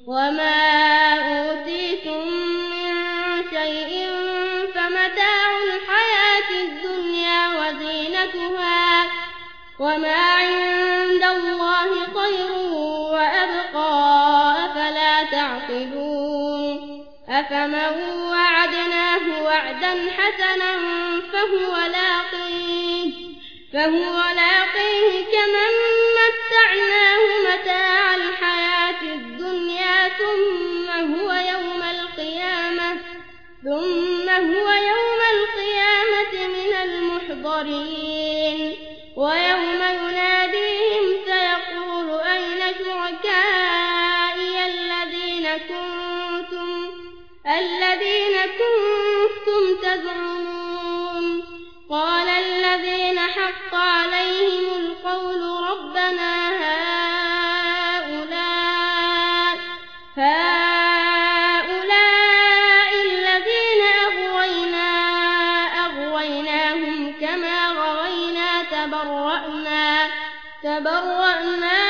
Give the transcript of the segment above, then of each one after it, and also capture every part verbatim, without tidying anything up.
وما أوتيتم من شيء فمتاع الحياة الدنيا وزينتها وما عند الله خير وأبقى أفلا تعقلون أفمن وعدناه وعدا حسنا فهو لاقيه فهو لاقيه كمن متعناه متاع الحياة الدنيا ثم هو يوم القيامة ثم هو يوم القيامة من المحضرين ويوم يناديهم فيقول أين شركائي الذين كنتم الذين كنتم تزعمون قال الذين حق عليهم القول ربنا هؤلاء هؤلاء الذين أغوينا أغويناهم كما غوينا تبرأنا تبرأنا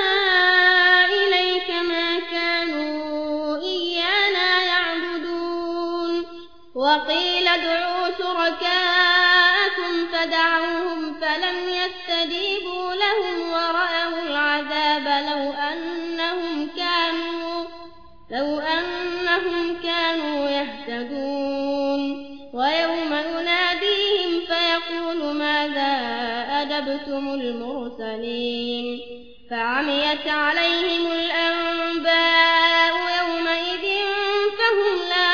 إليك ما كانوا إيانا يعبدون وقيل ادعوا شركاءكم فدعوهم فلم يستجيبوا لهم ورأوا العذاب لو أنهم كانوا لو أنهم كانوا يهتدون ويوم يناديهم فيقول ماذا أجبتم المرسلين فعميت عليهم الأنباء يومئذ فهم لا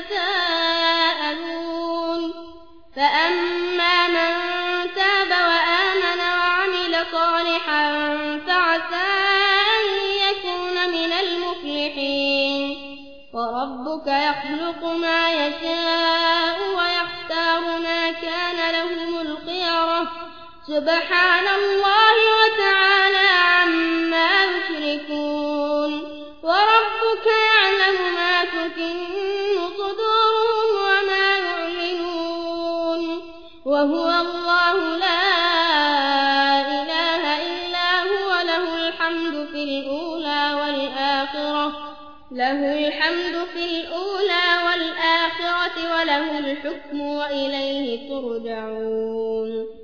يتساءلون فأما من تاب وآمن وعمل صالحا فعسى أن يكون من المفلحين وربك يخلق ما يشاء ويختار ما كان لهم الخيرة سبحان الله وتعالى عما يشركون وربك يعلم ما تكن صدورهم وما يعلنون وهو الله لا إله إلا هو له الحمد في الأولى والآخرة له الحمد في الأولى والآخرة وله الحكم وإليه ترجعون.